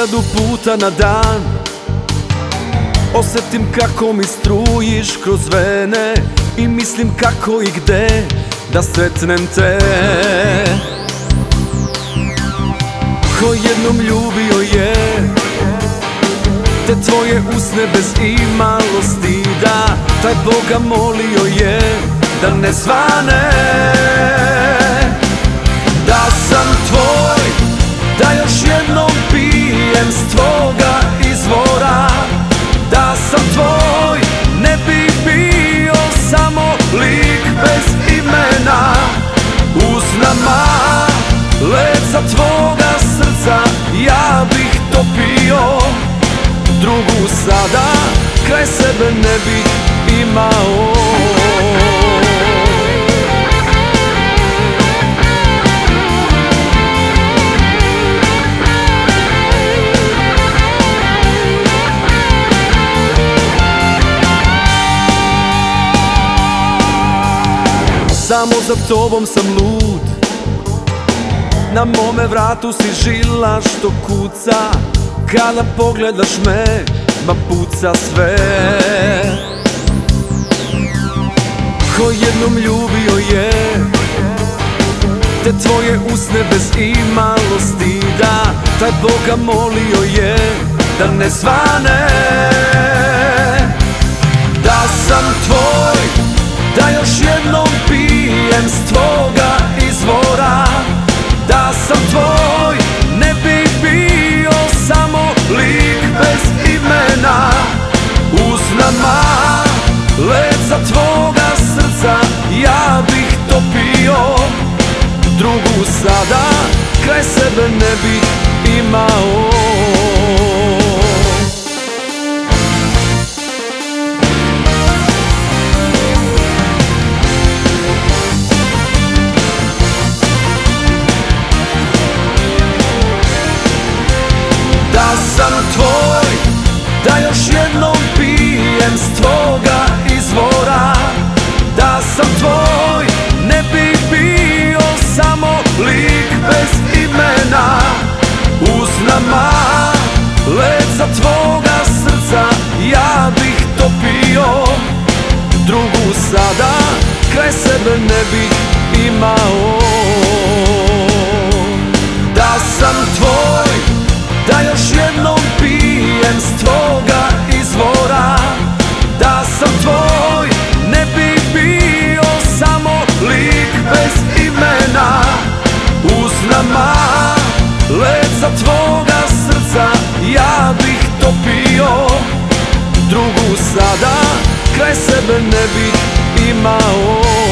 1000 puta na dan osjetim kako mi strujiš kroz vene i mislim kako i gde da sretnem te. Ko jednom ljubio je te tvoje usne bez imalo stida, taj Boga molio je da ne svane. Da sam tvoj, da još jednom pijem s tvoga izvora. Da sam tvoj, ne bih bio samo lik bez imena. Uz nama leca tvoga srca ja bih topio, drugu sada kraj sebe ne bih imao. Samo za tobom sam lud, na mome vratu si žila što kuca. Kada pogledaš me, ma puca sve. Ko jednom ljubio je te tvoje usne bez imalo stida, taj Boga molio je da ne svane. Da sam tvoj, da još jednom pijem s tvoga izvora. Da sam tvoj, ne bih bio samo lik bez imena. Uz nama leca tvoga srca ja bih topio, drugu sada kraj sebe ne bih imao. Da sam tvoj, da još jednom pijem s tvoga izvora. Da sam tvoj, ne bih bio samo lik bez imena. Uz nama leca tvoga srca ja bih topio, drugu sada kraj sebe ne bih imao. Da sam tvoj, da još jednom pijem s tvoga izvora. Da sam tvoj, ne bih bio samo lik bez imena. Uz nama leca tvoga srca ja bih topio, drugu sada kraj sebe ne bih imao.